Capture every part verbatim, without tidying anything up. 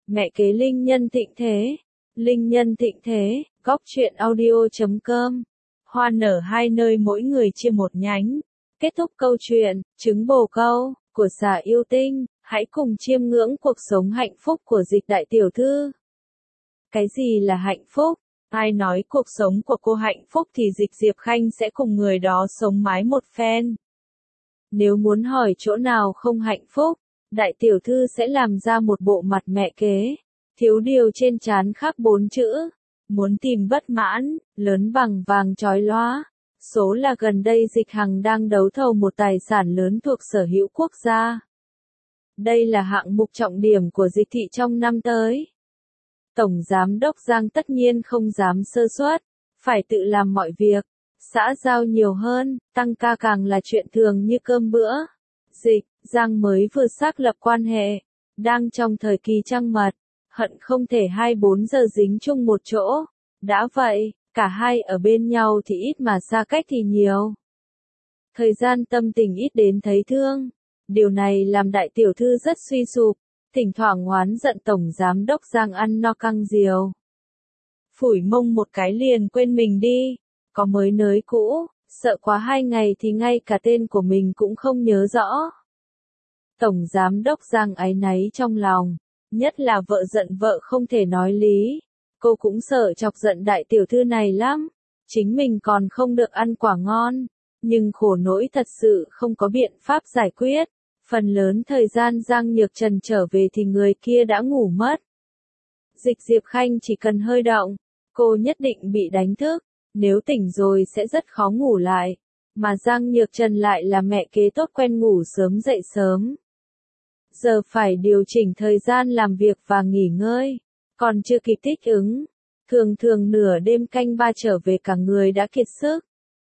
Mẹ kế linh nhân thịnh thế. Linh nhân thịnh thế, góc truyện audio chấm com. Hoa nở hai nơi mỗi người chia một nhánh. Kết thúc câu chuyện, trứng bồ câu, của xà yêu tinh, hãy cùng chiêm ngưỡng cuộc sống hạnh phúc của Dịch đại tiểu thư. Cái gì là hạnh phúc? Ai nói cuộc sống của cô hạnh phúc thì Dịch Diệp Khanh sẽ cùng người đó sống mái một phen. Nếu muốn hỏi chỗ nào không hạnh phúc, đại tiểu thư sẽ làm ra một bộ mặt mẹ kế. Thiếu điều trên trán khắc bốn chữ. Muốn tìm bất mãn, lớn bằng vàng chói lóa. Số là gần đây Dịch Hằng đang đấu thầu một tài sản lớn thuộc sở hữu quốc gia. Đây là hạng mục trọng điểm của Dịch thị trong năm tới. Tổng Giám đốc Giang tất nhiên không dám sơ suất, phải tự làm mọi việc, xã giao nhiều hơn, tăng ca càng là chuyện thường như cơm bữa. Dịch, Giang mới vừa xác lập quan hệ, đang trong thời kỳ trăng mật, hận không thể hai mươi bốn giờ dính chung một chỗ. Đã vậy, cả hai ở bên nhau thì ít mà xa cách thì nhiều. Thời gian tâm tình ít đến thấy thương. Điều này làm đại tiểu thư rất suy sụp, thỉnh thoảng oán giận Tổng Giám đốc Giang ăn no căng diều. Phủi mông một cái liền quên mình đi, có mới nới cũ, sợ quá hai ngày thì ngay cả tên của mình cũng không nhớ rõ. Tổng Giám đốc Giang áy náy trong lòng, nhất là vợ giận vợ không thể nói lý. Cô cũng sợ chọc giận đại tiểu thư này lắm, chính mình còn không được ăn quả ngon, nhưng khổ nỗi thật sự không có biện pháp giải quyết. Phần lớn thời gian Giang Nhược Trần trở về thì người kia đã ngủ mất. Dịch Diệp Khanh chỉ cần hơi động, cô nhất định bị đánh thức, nếu tỉnh rồi sẽ rất khó ngủ lại, mà Giang Nhược Trần lại là mẹ kế tốt quen ngủ sớm dậy sớm. Giờ phải điều chỉnh thời gian làm việc và nghỉ ngơi, còn chưa kịp thích ứng, thường thường nửa đêm canh ba trở về cả người đã kiệt sức.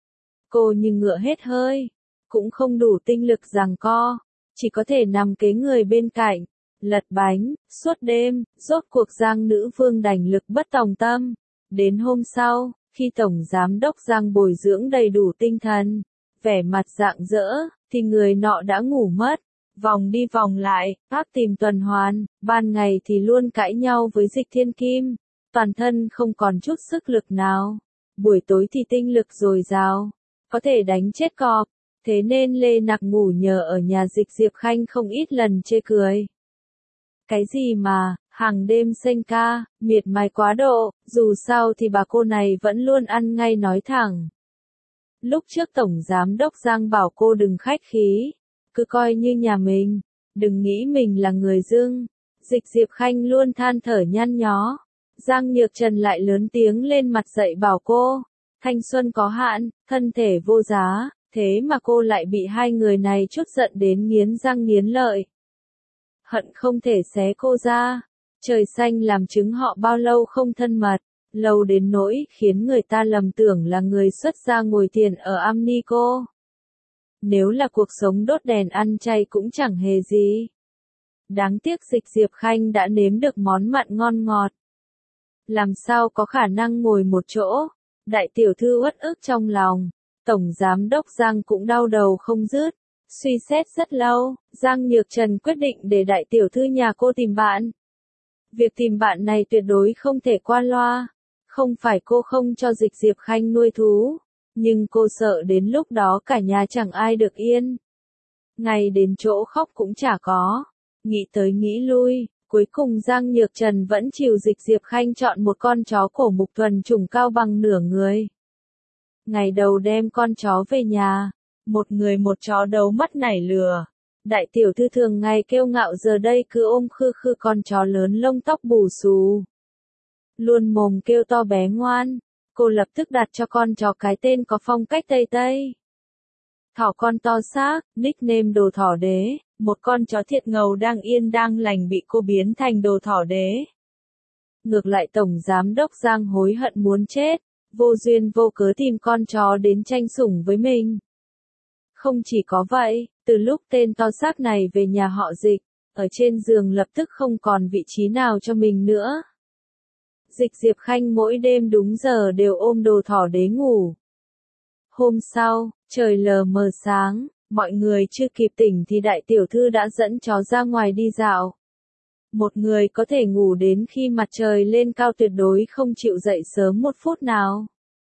Cô như ngựa hết hơi, cũng không đủ tinh lực giằng co. Chỉ có thể nằm kế người bên cạnh, lật bánh, suốt đêm, rốt cuộc Giang nữ vương đành lực bất tòng tâm. Đến hôm sau, khi Tổng Giám đốc Giang bồi dưỡng đầy đủ tinh thần, vẻ mặt rạng rỡ, thì người nọ đã ngủ mất. Vòng đi vòng lại, ác tìm tuần hoàn, ban ngày thì luôn cãi nhau với Dịch Thiên Kim, toàn thân không còn chút sức lực nào. Buổi tối thì tinh lực dồi dào, có thể đánh chết cọp. Thế nên Lê Nặc ngủ nhờ ở nhà Dịch Diệp Khanh không ít lần chê cười. Cái gì mà, hàng đêm xanh ca, miệt mài quá độ, dù sao thì bà cô này vẫn luôn ăn ngay nói thẳng. Lúc trước Tổng Giám đốc Giang bảo cô đừng khách khí, cứ coi như nhà mình, đừng nghĩ mình là người dưng. Dịch Diệp Khanh luôn than thở nhăn nhó. Giang Nhược Trần lại lớn tiếng lên mặt dậy bảo cô, thanh xuân có hạn, thân thể vô giá. Thế mà cô lại bị hai người này chút giận đến nghiến răng nghiến lợi. Hận không thể xé cô ra. Trời xanh làm chứng họ bao lâu không thân mật, lâu đến nỗi khiến người ta lầm tưởng là người xuất gia ngồi thiền ở Amnico. Nếu là cuộc sống đốt đèn ăn chay cũng chẳng hề gì. Đáng tiếc Dịch Diệp Khanh đã nếm được món mặn ngon ngọt. Làm sao có khả năng ngồi một chỗ, đại tiểu thư uất ức trong lòng. Tổng Giám đốc Giang cũng đau đầu không dứt, suy xét rất lâu, Giang Nhược Trần quyết định để đại tiểu thư nhà cô tìm bạn. Việc tìm bạn này tuyệt đối không thể qua loa, không phải cô không cho Dịch Diệp Khanh nuôi thú, nhưng cô sợ đến lúc đó cả nhà chẳng ai được yên. Ngày đến chỗ khóc cũng chả có, nghĩ tới nghĩ lui, cuối cùng Giang Nhược Trần vẫn chiều Dịch Diệp Khanh chọn một con chó cổ mục thuần chủng cao bằng nửa người. Ngày đầu đem con chó về nhà, một người một chó đấu mắt nảy lửa. Đại tiểu thư thường ngày kiêu ngạo giờ đây cứ ôm khư khư con chó lớn lông tóc bù xù. Luôn mồm kêu to bé ngoan, cô lập tức đặt cho con chó cái tên có phong cách Tây Tây. Thỏ con to xác, nickname đồ thỏ đế, một con chó thiệt ngầu đang yên đang lành bị cô biến thành đồ thỏ đế. Ngược lại Tổng Giám đốc Giang hối hận muốn chết. Vô duyên vô cớ tìm con chó đến tranh sủng với mình. Không chỉ có vậy, từ lúc tên to xác này về nhà họ Dịch, ở trên giường lập tức không còn vị trí nào cho mình nữa. Dịch Diệp Khanh mỗi đêm đúng giờ đều ôm đồ thỏ đế ngủ. Hôm sau, trời lờ mờ sáng, mọi người chưa kịp tỉnh thì đại tiểu thư đã dẫn chó ra ngoài đi dạo. Một người có thể ngủ đến khi mặt trời lên cao tuyệt đối không chịu dậy sớm một phút nào.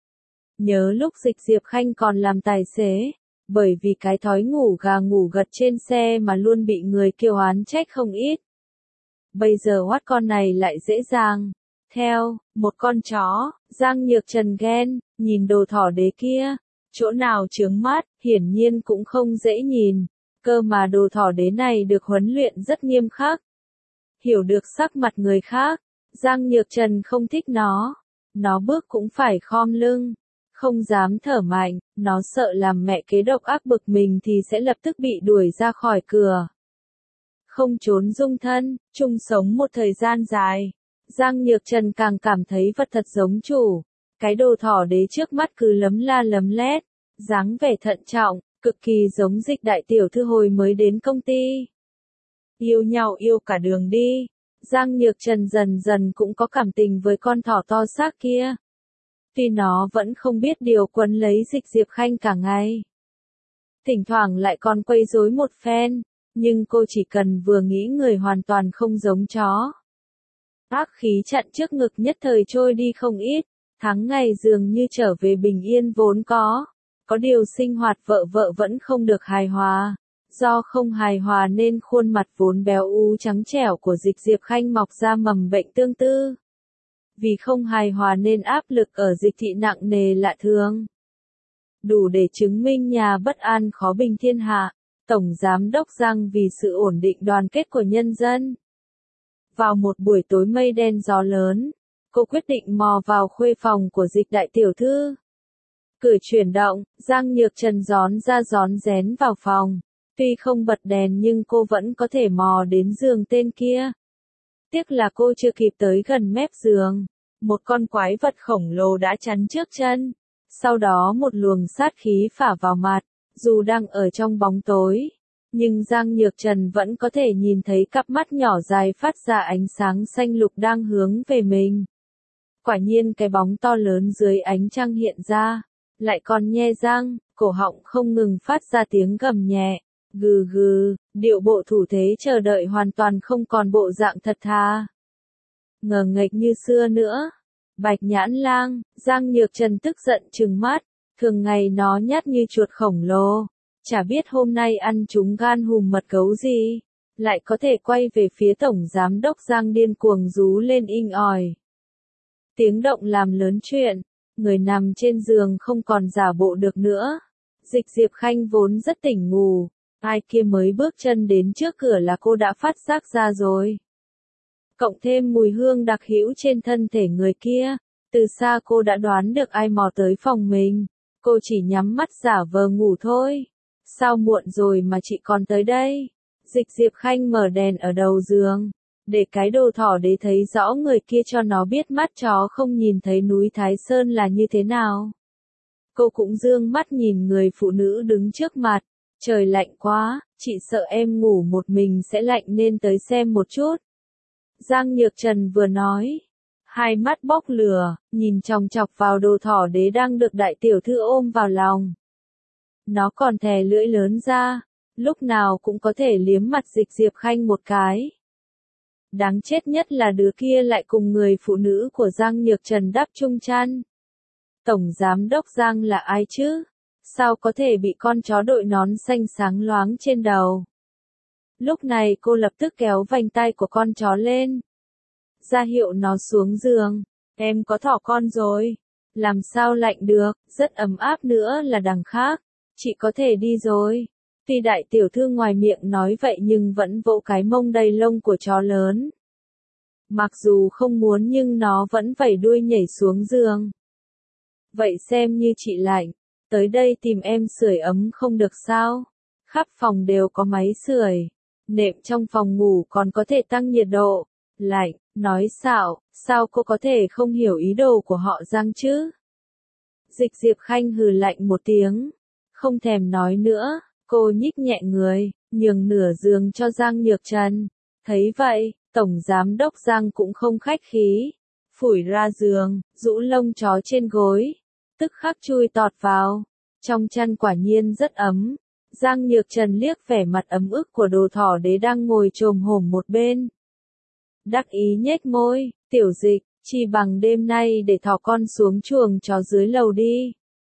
Nhớ lúc Dịch Diệp Khanh còn làm tài xế, bởi vì cái thói ngủ gà ngủ gật trên xe mà luôn bị người kêu oán trách không ít. Bây giờ hoắt con này lại dễ dàng. Theo, một con chó, Giang Nhược Trần ghen, nhìn đồ thỏ đế kia, chỗ nào chướng mắt, hiển nhiên cũng không dễ nhìn, cơ mà đồ thỏ đế này được huấn luyện rất nghiêm khắc. Hiểu được sắc mặt người khác, Giang Nhược Trần không thích nó, nó bước cũng phải khom lưng, không dám thở mạnh, nó sợ làm mẹ kế độc ác bực mình thì sẽ lập tức bị đuổi ra khỏi cửa. Không trốn dung thân, chung sống một thời gian dài. Giang Nhược Trần càng cảm thấy vật thật giống chủ. Cái đồ thỏ đế trước mắt cứ lấm la lấm lét, dáng vẻ thận trọng, cực kỳ giống Dịch đại tiểu thư hồi mới đến công ty. Yêu nhau yêu cả đường đi. Giang Nhược Trần dần dần cũng có cảm tình với con thỏ to xác kia. Tuy nó vẫn không biết điều quấn lấy Dịch Diệp Khanh cả ngày. Thỉnh thoảng lại còn quấy rối một phen, nhưng cô chỉ cần vừa nghĩ người hoàn toàn không giống chó. Ác khí chặn trước ngực nhất thời trôi đi không ít, tháng ngày dường như trở về bình yên vốn có. Có điều sinh hoạt vợ vợ vẫn không được hài hòa. Do không hài hòa nên khuôn mặt vốn béo ú trắng trẻo của Dịch Diệp Khanh mọc ra mầm bệnh tương tư. Vì không hài hòa nên áp lực ở Dịch thị nặng nề lạ thường. Đủ để chứng minh nhà bất an khó bình thiên hạ. Tổng Giám đốc Giang vì sự ổn định đoàn kết của nhân dân. Vào một buổi tối mây đen gió lớn, cô quyết định mò vào khuê phòng của Dịch đại tiểu thư. Cửa chuyển động, Giang Nhược Trần gión ra gión rén vào phòng. Tuy không bật đèn nhưng cô vẫn có thể mò đến giường tên kia. Tiếc là cô chưa kịp tới gần mép giường. Một con quái vật khổng lồ đã chắn trước chân. Sau đó một luồng sát khí phả vào mặt. Dù đang ở trong bóng tối, nhưng Giang Nhược Trần vẫn có thể nhìn thấy cặp mắt nhỏ dài phát ra ánh sáng xanh lục đang hướng về mình. Quả nhiên cái bóng to lớn dưới ánh trăng hiện ra, lại còn nhe răng, cổ họng không ngừng phát ra tiếng gầm nhẹ, gừ gừ, điệu bộ thủ thế chờ đợi hoàn toàn không còn bộ dạng thật thà. Ngờ nghệch như xưa nữa. Bạch Nhãn Lang, Giang Nhược Trần tức giận trừng mắt. Thường ngày nó nhát như chuột khổng lồ, chả biết hôm nay ăn trúng gan hùm mật gấu gì, lại có thể quay về phía Tổng Giám đốc Giang điên cuồng rú lên inh ỏi. Tiếng động làm lớn chuyện, người nằm trên giường không còn giả bộ được nữa. Dịch Diệp Khanh vốn rất tỉnh ngủ, ai kia mới bước chân đến trước cửa là cô đã phát giác ra rồi. Cộng thêm mùi hương đặc hữu trên thân thể người kia, từ xa cô đã đoán được ai mò tới phòng mình. Cô chỉ nhắm mắt giả vờ ngủ thôi. Sao muộn rồi mà chị còn tới đây? Dịch Diệp Khanh mở đèn ở đầu giường, để cái đồ thỏ đế thấy rõ người kia cho nó biết mắt chó không nhìn thấy núi Thái Sơn là như thế nào. Cô cũng dương mắt nhìn người phụ nữ đứng trước mặt. Trời lạnh quá, chị sợ em ngủ một mình sẽ lạnh nên tới xem một chút. Giang Nhược Trần vừa nói. Hai mắt bốc lửa, nhìn chòng chọc vào đồ thỏ đế đang được đại tiểu thư ôm vào lòng. Nó còn thè lưỡi lớn ra, lúc nào cũng có thể liếm mặt Dịch Diệp Khanh một cái. Đáng chết nhất là đứa kia lại cùng người phụ nữ của Giang Nhược Trần đắp chung chăn. Tổng Giám đốc Giang là ai chứ? Sao có thể bị con chó đội nón xanh sáng loáng trên đầu? Lúc này cô lập tức kéo vành tay của con chó lên. Ra hiệu nó xuống giường. Em có thỏ con rồi. Làm sao lạnh được, rất ấm áp nữa là đằng khác. Chị có thể đi rồi. Tuy đại tiểu thư ngoài miệng nói vậy nhưng vẫn vỗ cái mông đầy lông của chó lớn. Mặc dù không muốn nhưng nó vẫn vẩy đuôi nhảy xuống giường. Vậy xem như chị lạnh. Tới đây tìm em sưởi ấm không được sao? Khắp phòng đều có máy sưởi. Nệm trong phòng ngủ còn có thể tăng nhiệt độ. Lạnh, nói xạo, sao cô có thể không hiểu ý đồ của họ Giang chứ? Dịch Diệp Khanh hừ lạnh một tiếng. Không thèm nói nữa, cô nhích nhẹ người, nhường nửa giường cho Giang Nhược Trần. Thấy vậy, Tổng Giám đốc Giang cũng không khách khí. Phủi ra giường, rũ lông chó trên gối. Tức khắc chui tọt vào. Trong chăn quả nhiên rất ấm. Giang Nhược Trần liếc vẻ mặt ấm ức của đồ thỏ đế đang ngồi chồm hổm một bên. Đắc ý nhếch môi, tiểu dịch, chi bằng đêm nay để thỏ con xuống chuồng chó dưới lầu đi.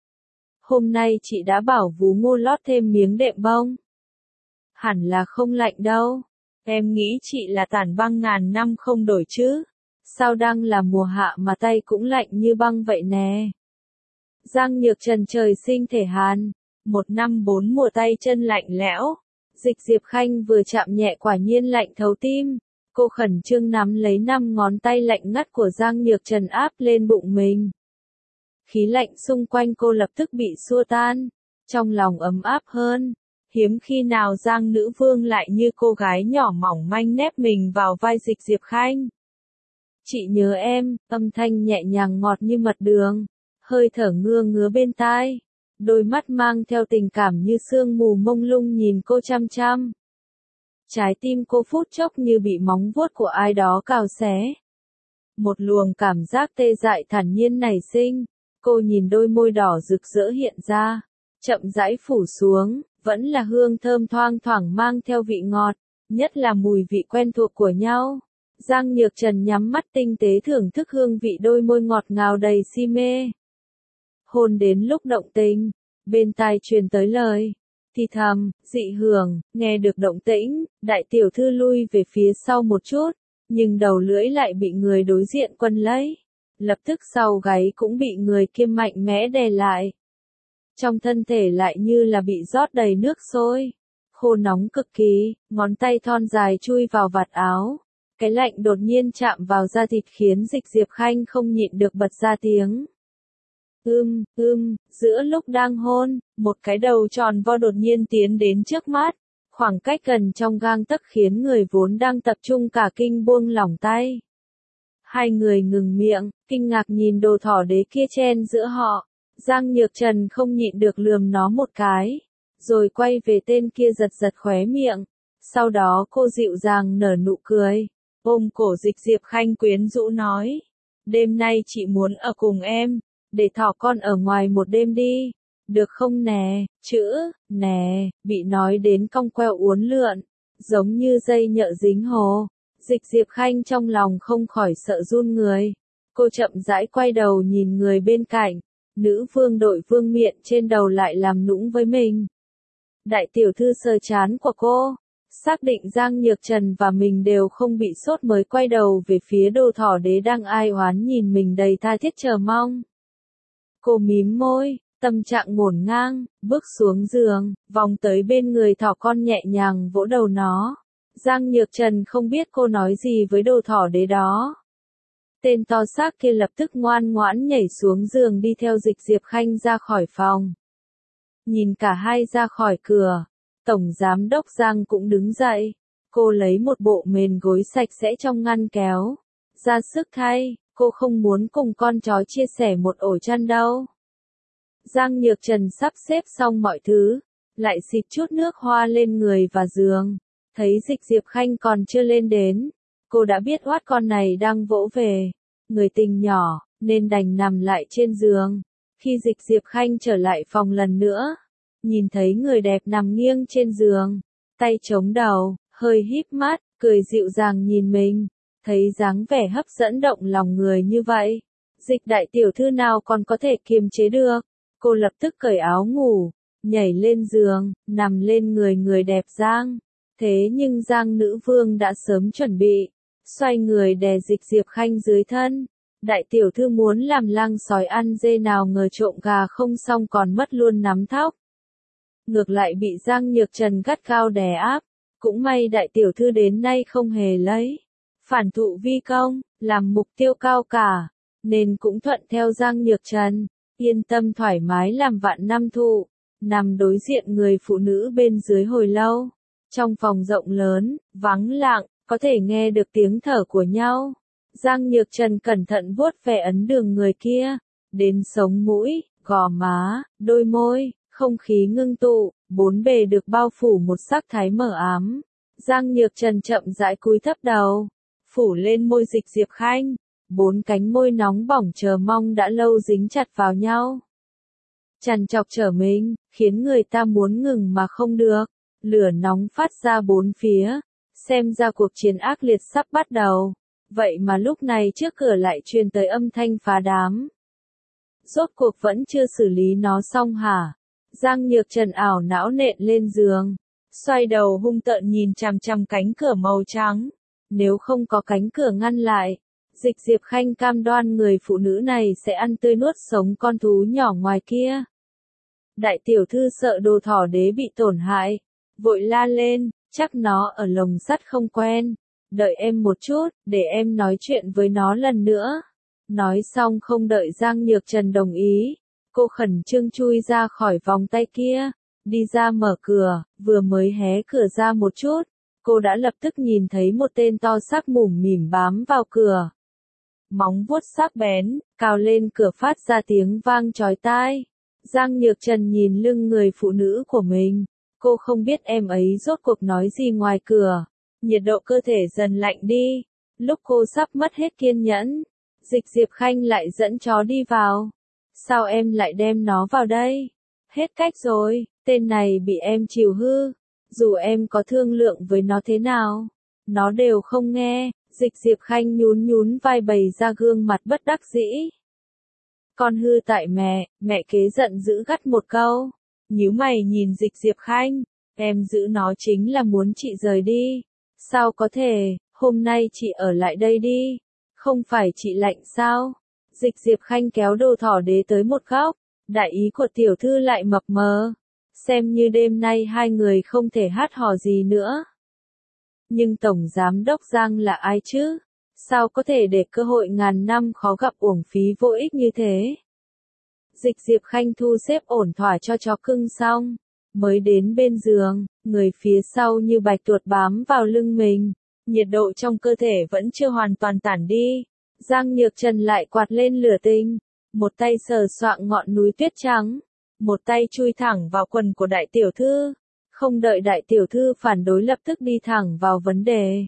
Hôm nay chị đã bảo vú Ngô lót thêm miếng đệm bông. Hẳn là không lạnh đâu. Em nghĩ chị là tản băng ngàn năm không đổi chứ. Sao đang là mùa hạ mà tay cũng lạnh như băng vậy nè. Giang Nhược Trần trời sinh thể hàn. Một năm bốn mùa tay chân lạnh lẽo. Dịch Diệp Khanh vừa chạm nhẹ quả nhiên lạnh thấu tim. Cô khẩn trương nắm lấy năm ngón tay lạnh ngắt của Giang Nhược Trần áp lên bụng mình. Khí lạnh xung quanh cô lập tức bị xua tan. Trong lòng ấm áp hơn. Hiếm khi nào Giang nữ vương lại như cô gái nhỏ mỏng manh nép mình vào vai Dịch Diệp Khanh. Chị nhớ em, âm thanh nhẹ nhàng ngọt như mật đường. Hơi thở ngưa ngứa bên tai. Đôi mắt mang theo tình cảm như sương mù mông lung nhìn cô chăm chăm. Trái tim cô phút chốc như bị móng vuốt của ai đó cào xé. Một luồng cảm giác tê dại thản nhiên nảy sinh. Cô nhìn đôi môi đỏ rực rỡ hiện ra. Chậm rãi phủ xuống, vẫn là hương thơm thoang thoảng mang theo vị ngọt. Nhất là mùi vị quen thuộc của nhau. Giang Nhược Trần nhắm mắt tinh tế thưởng thức hương vị đôi môi ngọt ngào đầy si mê. Hôn đến lúc động tình, bên tai truyền tới lời thì thầm, dị hưởng, nghe được động tĩnh, đại tiểu thư lui về phía sau một chút, nhưng đầu lưỡi lại bị người đối diện quấn lấy. Lập tức sau gáy cũng bị người kia mạnh mẽ đè lại. Trong thân thể lại như là bị rót đầy nước sôi, khô nóng cực kỳ, ngón tay thon dài chui vào vạt áo. Cái lạnh đột nhiên chạm vào da thịt khiến Dịch Diệp Khanh không nhịn được bật ra tiếng. Ưm, ưm, giữa lúc đang hôn, một cái đầu tròn vo đột nhiên tiến đến trước mắt. Khoảng cách gần trong gang tấc khiến người vốn đang tập trung cả kinh buông lỏng tay. Hai người ngừng miệng, kinh ngạc nhìn đồ thỏ đế kia chen giữa họ. Giang Nhược Trần không nhịn được lườm nó một cái. Rồi quay về tên kia giật giật khóe miệng. Sau đó cô dịu dàng nở nụ cười. Ôm cổ Dịch Diệp Khanh quyến rũ nói. Đêm nay chị muốn ở cùng em. Để thỏ con ở ngoài một đêm đi. Được không nè, chữ, nè, bị nói đến cong queo uốn lượn. Giống như dây nhợ dính hồ. Dịch Diệp Khanh trong lòng không khỏi sợ run người. Cô chậm rãi quay đầu nhìn người bên cạnh. Nữ vương đội vương miện trên đầu lại làm nũng với mình. Đại tiểu thư sờ chán của cô. Xác định Giang Nhược Trần và mình đều không bị sốt mới quay đầu về phía đồ thỏ đế đang ai oán nhìn mình đầy tha thiết chờ mong. Cô mím môi, tâm trạng ngổn ngang, bước xuống giường, vòng tới bên người thỏ con nhẹ nhàng vỗ đầu nó. Giang Nhược Trần không biết cô nói gì với đồ thỏ đế đó. Tên to xác kia lập tức ngoan ngoãn nhảy xuống giường đi theo Dịch Diệp Khanh ra khỏi phòng. Nhìn cả hai ra khỏi cửa, Tổng Giám đốc Giang cũng đứng dậy. Cô lấy một bộ mền gối sạch sẽ trong ngăn kéo. Ra sức thay, cô không muốn cùng con chó chia sẻ một ổ chăn đâu. Giang Nhược Trần sắp xếp xong mọi thứ, lại xịt chút nước hoa lên người và giường. Thấy Dịch Diệp Khanh còn chưa lên đến, cô đã biết oát con này đang vỗ về. Người tình nhỏ, nên đành nằm lại trên giường. Khi Dịch Diệp Khanh trở lại phòng lần nữa, nhìn thấy người đẹp nằm nghiêng trên giường, tay chống đầu, hơi híp mắt, cười dịu dàng nhìn mình. Thấy dáng vẻ hấp dẫn động lòng người như vậy, Dịch đại tiểu thư nào còn có thể kiềm chế được. Cô lập tức cởi áo ngủ, nhảy lên giường, nằm lên người người đẹp Giang. Thế nhưng Giang nữ vương đã sớm chuẩn bị, xoay người đè Dịch Diệp Khanh dưới thân. Đại tiểu thư muốn làm lang sói ăn dê nào ngờ trộm gà không xong còn mất luôn nắm thóc. Ngược lại bị Giang Nhược Trần gắt gao đè áp, cũng may đại tiểu thư đến nay không hề lấy phản thụ vi công, làm mục tiêu cao cả, nên cũng thuận theo Giang Nhược Trần, yên tâm thoải mái làm vạn năm thụ, nằm đối diện người phụ nữ bên dưới hồi lâu. Trong phòng rộng lớn, vắng lặng, có thể nghe được tiếng thở của nhau. Giang Nhược Trần cẩn thận vuốt ve ấn đường người kia, đến sống mũi, gò má, đôi môi, không khí ngưng tụ, bốn bề được bao phủ một sắc thái mờ ám. Giang Nhược Trần chậm rãi cúi thấp đầu, phủ lên môi Dịch Diệp Khanh, bốn cánh môi nóng bỏng chờ mong đã lâu dính chặt vào nhau. Trằn trọc trở mình, khiến người ta muốn ngừng mà không được, lửa nóng phát ra bốn phía, xem ra cuộc chiến ác liệt sắp bắt đầu. Vậy mà lúc này trước cửa lại truyền tới âm thanh phá đám. Rốt cuộc vẫn chưa xử lý nó xong hả? Giang Nhược Trần ảo não nện lên giường, xoay đầu hung tợn nhìn chằm chằm cánh cửa màu trắng. Nếu không có cánh cửa ngăn lại, Dịch Diệp Khanh cam đoan người phụ nữ này sẽ ăn tươi nuốt sống con thú nhỏ ngoài kia. Đại tiểu thư sợ đồ thỏ đế bị tổn hại, vội la lên, chắc nó ở lồng sắt không quen. Đợi em một chút, để em nói chuyện với nó lần nữa. Nói xong không đợi Giang Nhược Trần đồng ý, cô khẩn trương chui ra khỏi vòng tay kia, đi ra mở cửa, vừa mới hé cửa ra một chút, cô đã lập tức nhìn thấy một tên to xác mủm mỉm bám vào cửa. Móng vuốt sắc bén, cào lên cửa phát ra tiếng vang chói tai. Giang Nhược Trần nhìn lưng người phụ nữ của mình, cô không biết em ấy rốt cuộc nói gì ngoài cửa. Nhiệt độ cơ thể dần lạnh đi, lúc cô sắp mất hết kiên nhẫn, Dịch Diệp Khanh lại dẫn chó đi vào. Sao em lại đem nó vào đây? Hết cách rồi, tên này bị em chiều hư, dù em có thương lượng với nó thế nào, nó đều không nghe. Dịch Diệp Khanh nhún nhún vai bày ra gương mặt bất đắc dĩ. Con hư tại mẹ, mẹ kế giận dữ gắt một câu. Nhíu mày nhìn Dịch Diệp Khanh, em giữ nó chính là muốn chị rời đi. Sao có thể, hôm nay chị ở lại đây đi. Không phải chị lạnh sao? Dịch Diệp Khanh kéo đồ thỏ đế tới một góc, đại ý của tiểu thư lại mập mờ. Xem như đêm nay hai người không thể hát hò gì nữa. Nhưng Tổng Giám Đốc Giang là ai chứ? Sao có thể để cơ hội ngàn năm khó gặp uổng phí vô ích như thế? Dịch Diệp Khanh thu xếp ổn thỏa cho chó cưng xong, mới đến bên giường, người phía sau như bạch tuộc bám vào lưng mình, nhiệt độ trong cơ thể vẫn chưa hoàn toàn tản đi. Giang Nhược Trần lại quạt lên lửa tình, một tay sờ soạng ngọn núi tuyết trắng, một tay chui thẳng vào quần của đại tiểu thư. Không đợi đại tiểu thư phản đối lập tức đi thẳng vào vấn đề.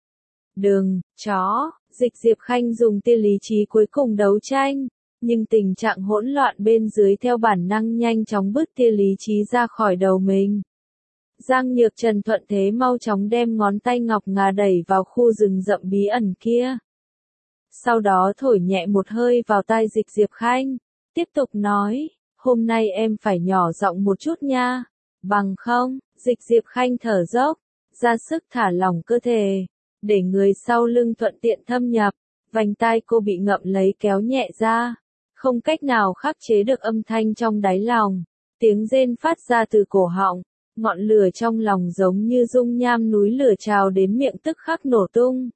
Đừng, chó, Dịch Diệp Khanh dùng tia lý trí cuối cùng đấu tranh, nhưng tình trạng hỗn loạn bên dưới theo bản năng nhanh chóng bứt tia lý trí ra khỏi đầu mình. Giang Nhược Trần thuận thế mau chóng đem ngón tay ngọc ngà đẩy vào khu rừng rậm bí ẩn kia. Sau đó thổi nhẹ một hơi vào tai Dịch Diệp Khanh, tiếp tục nói, hôm nay em phải nhỏ giọng một chút nha. Bằng không, Dịch Diệp Khanh thở dốc, ra sức thả lỏng cơ thể, để người sau lưng thuận tiện thâm nhập, vành tai cô bị ngậm lấy kéo nhẹ ra, không cách nào khắc chế được âm thanh trong đáy lòng, tiếng rên phát ra từ cổ họng, ngọn lửa trong lòng giống như dung nham núi lửa trào đến miệng tức khắc nổ tung.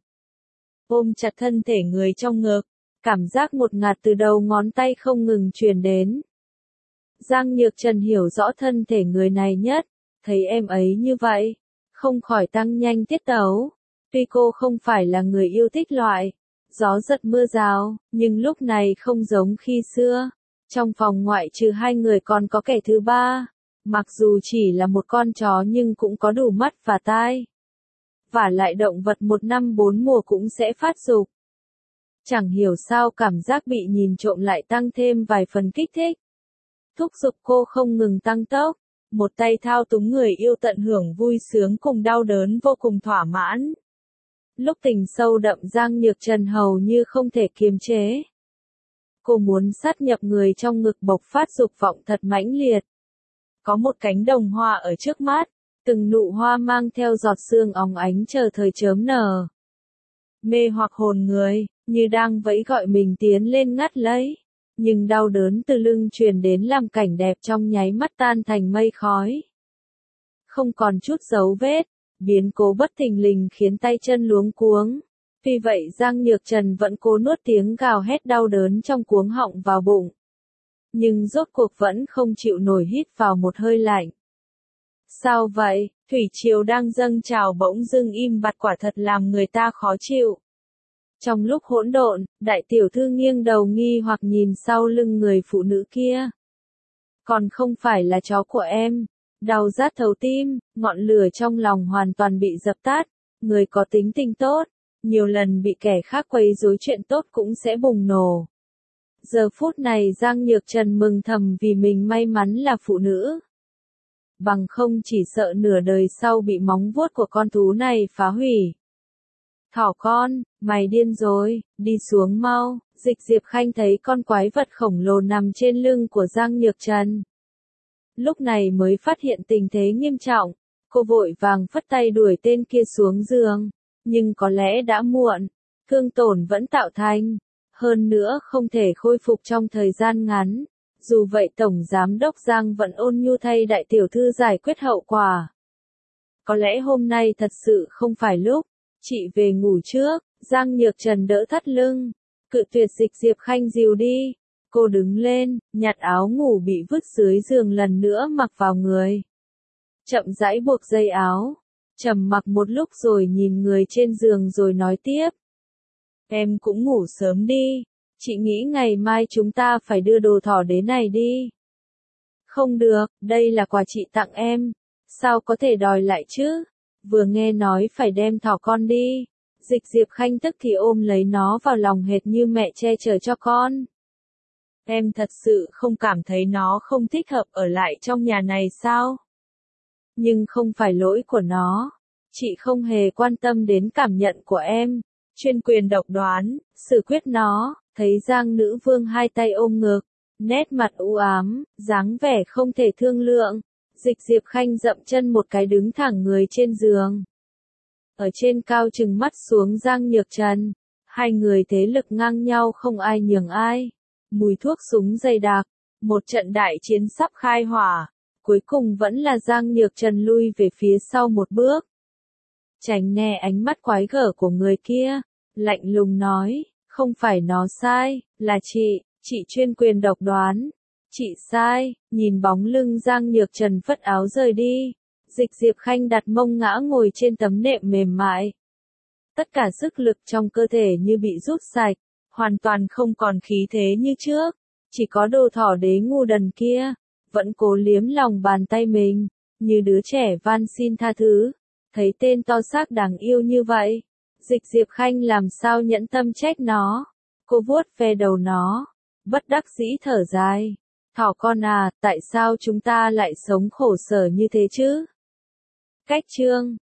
Ôm chặt thân thể người trong ngực, cảm giác ngột ngạt từ đầu ngón tay không ngừng truyền đến. Giang Nhược Trần hiểu rõ thân thể người này nhất, thấy em ấy như vậy, không khỏi tăng nhanh tiết tấu. Tuy cô không phải là người yêu thích loại gió giật mưa rào, nhưng lúc này không giống khi xưa. Trong phòng ngoại trừ hai người còn có kẻ thứ ba, mặc dù chỉ là một con chó nhưng cũng có đủ mắt và tai. Vả lại động vật một năm bốn mùa cũng sẽ phát dục. Chẳng hiểu sao cảm giác bị nhìn trộm lại tăng thêm vài phần kích thích. Thúc giục cô không ngừng tăng tốc, một tay thao túng người yêu tận hưởng vui sướng cùng đau đớn vô cùng thỏa mãn. Lúc tình sâu đậm Giang Nhược Trần hầu như không thể kiềm chế. Cô muốn sát nhập người trong ngực bộc phát dục vọng thật mãnh liệt. Có một cánh đồng hoa ở trước mắt, từng nụ hoa mang theo giọt sương óng ánh chờ thời chớm nở. Mê hoặc hồn người, như đang vẫy gọi mình tiến lên ngắt lấy. Nhưng đau đớn từ lưng truyền đến làm cảnh đẹp trong nháy mắt tan thành mây khói. Không còn chút dấu vết, biến cố bất thình lình khiến tay chân luống cuống. Vì vậy Giang Nhược Trần vẫn cố nuốt tiếng gào hét đau đớn trong cuống họng vào bụng. Nhưng rốt cuộc vẫn không chịu nổi hít vào một hơi lạnh. Sao vậy, thủy triều đang dâng trào bỗng dưng im bặt quả thật làm người ta khó chịu. Trong lúc hỗn độn, đại tiểu thư nghiêng đầu nghi hoặc nhìn sau lưng người phụ nữ kia. Còn không phải là chó của em. Đau rát thấu tim, ngọn lửa trong lòng hoàn toàn bị dập tắt. Người có tính tình tốt, nhiều lần bị kẻ khác quấy rối chuyện tốt cũng sẽ bùng nổ. Giờ phút này Giang Nhược Trần mừng thầm vì mình may mắn là phụ nữ. Bằng không chỉ sợ nửa đời sau bị móng vuốt của con thú này phá hủy. Thỏ con, mày điên rồi, đi xuống mau. Dịch Diệp Khanh thấy con quái vật khổng lồ nằm trên lưng của Giang Nhược Trần. Lúc này mới phát hiện tình thế nghiêm trọng, cô vội vàng phất tay đuổi tên kia xuống giường, nhưng có lẽ đã muộn, thương tổn vẫn tạo thành, hơn nữa không thể khôi phục trong thời gian ngắn. Dù vậy Tổng Giám đốc Giang vẫn ôn nhu thay đại tiểu thư giải quyết hậu quả. Có lẽ hôm nay thật sự không phải lúc, chị về ngủ trước. Giang Nhược Trần đỡ thắt lưng, cự tuyệt Dịch Diệp Khanh dìu đi. Cô đứng lên, nhặt áo ngủ bị vứt dưới giường lần nữa mặc vào người. Chậm rãi buộc dây áo, trầm mặc một lúc rồi nhìn người trên giường rồi nói tiếp. Em cũng ngủ sớm đi, chị nghĩ ngày mai chúng ta phải đưa đồ thỏ đến này đi. Không được, đây là quà chị tặng em, sao có thể đòi lại chứ? Vừa nghe nói phải đem thỏ con đi, Dịch Diệp Khanh tức thì ôm lấy nó vào lòng hệt như mẹ che chở cho con. Em thật sự không cảm thấy nó không thích hợp ở lại trong nhà này sao? Nhưng không phải lỗi của nó. Chị không hề quan tâm đến cảm nhận của em. Chuyên quyền độc đoán, xử quyết nó. Thấy Giang nữ vương hai tay ôm ngực, nét mặt u ám, dáng vẻ không thể thương lượng. Dịch Diệp Khanh dậm chân một cái đứng thẳng người trên giường. Ở trên cao trừng mắt xuống Giang Nhược Trần. Hai người thế lực ngang nhau không ai nhường ai. Mùi thuốc súng dày đặc, một trận đại chiến sắp khai hỏa, cuối cùng vẫn là Giang Nhược Trần lui về phía sau một bước. Tránh né ánh mắt quái gở của người kia, lạnh lùng nói, không phải nó sai, là chị, chị chuyên quyền độc đoán. Chị sai, nhìn bóng lưng Giang Nhược Trần phất áo rời đi, Dịch Diệp Khanh đặt mông ngã ngồi trên tấm nệm mềm mại. Tất cả sức lực trong cơ thể như bị rút sạch. Hoàn toàn không còn khí thế như trước, chỉ có đồ thỏ đế ngu đần kia, vẫn cố liếm lòng bàn tay mình, như đứa trẻ van xin tha thứ. Thấy tên to xác đáng yêu như vậy, Dịch Diệp Khanh làm sao nhẫn tâm trách nó. Cô vuốt ve đầu nó, bất đắc dĩ thở dài. Thỏ con à, tại sao chúng ta lại sống khổ sở như thế chứ? Cách chương